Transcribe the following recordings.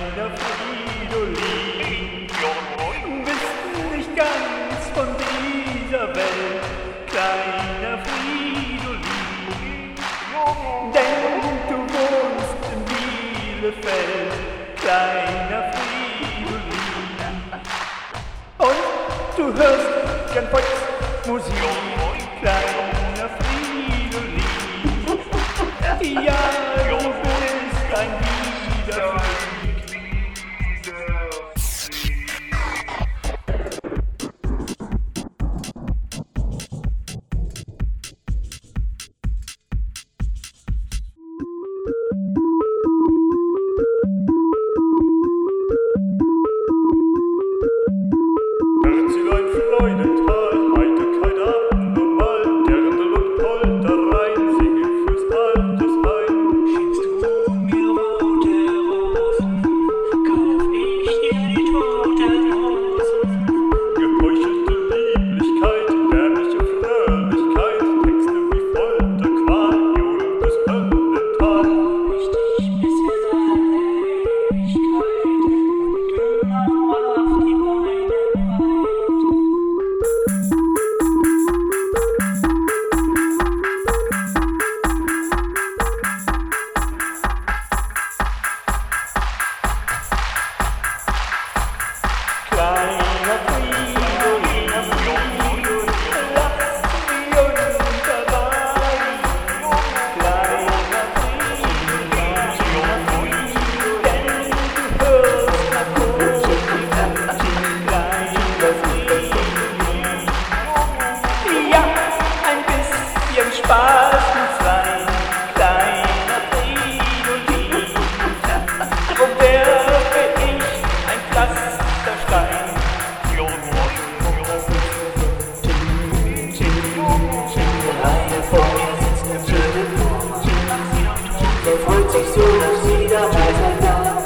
kleiner Fridolin, bist nicht ganz von dieser Welt, kleiner Fridolin, denn du wohnst in Bielefeld, kleiner Fridolin, und du hörst gern Volksmusik, kleiner Fridolin, ja, du bist ein Wiederflieg. Herzelein Freudental, Heiterkeit abnormal, Dirndl und Polterrein singen fürs Altersheim. Schenkst du mir rote Rosen, kauf ich dir die toten Hosen. Geheuchelte Lieblichkeit, bärliche Fröhlichkeit, Texte wie Folter, Qual, jodelndes Höllental. Ich dich bis in Ewigkeit und immer auf die Beine breit. Kleiner Fridolin, lass mich unterwein. Kleiner Fridolin, denn du hörst Narkotik. Kleiner Fridolin, ja, ein bisschen Spaß muss sein. Kleiner Fridolin, drum werfe ich ein Pflasterstein. Freut sich so, dass sie dabei sein darf.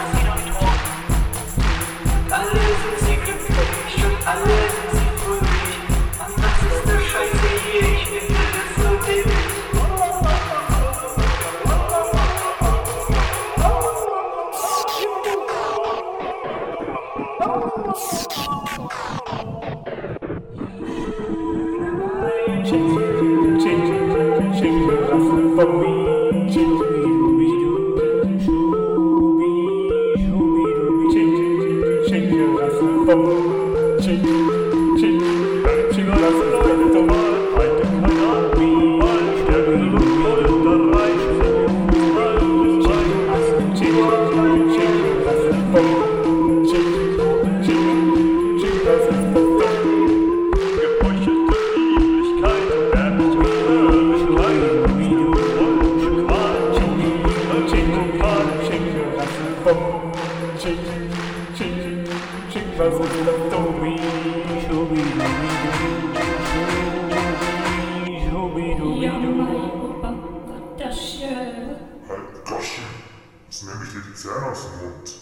Alle sind sie glücklich und alle sind sie fröhlich. Und was ist der Scheiße hier? Ich finde das so dämlich. Ja, mein Opa, das Halt Goschen, was nehme ich dir die Zähne aus dem Mund?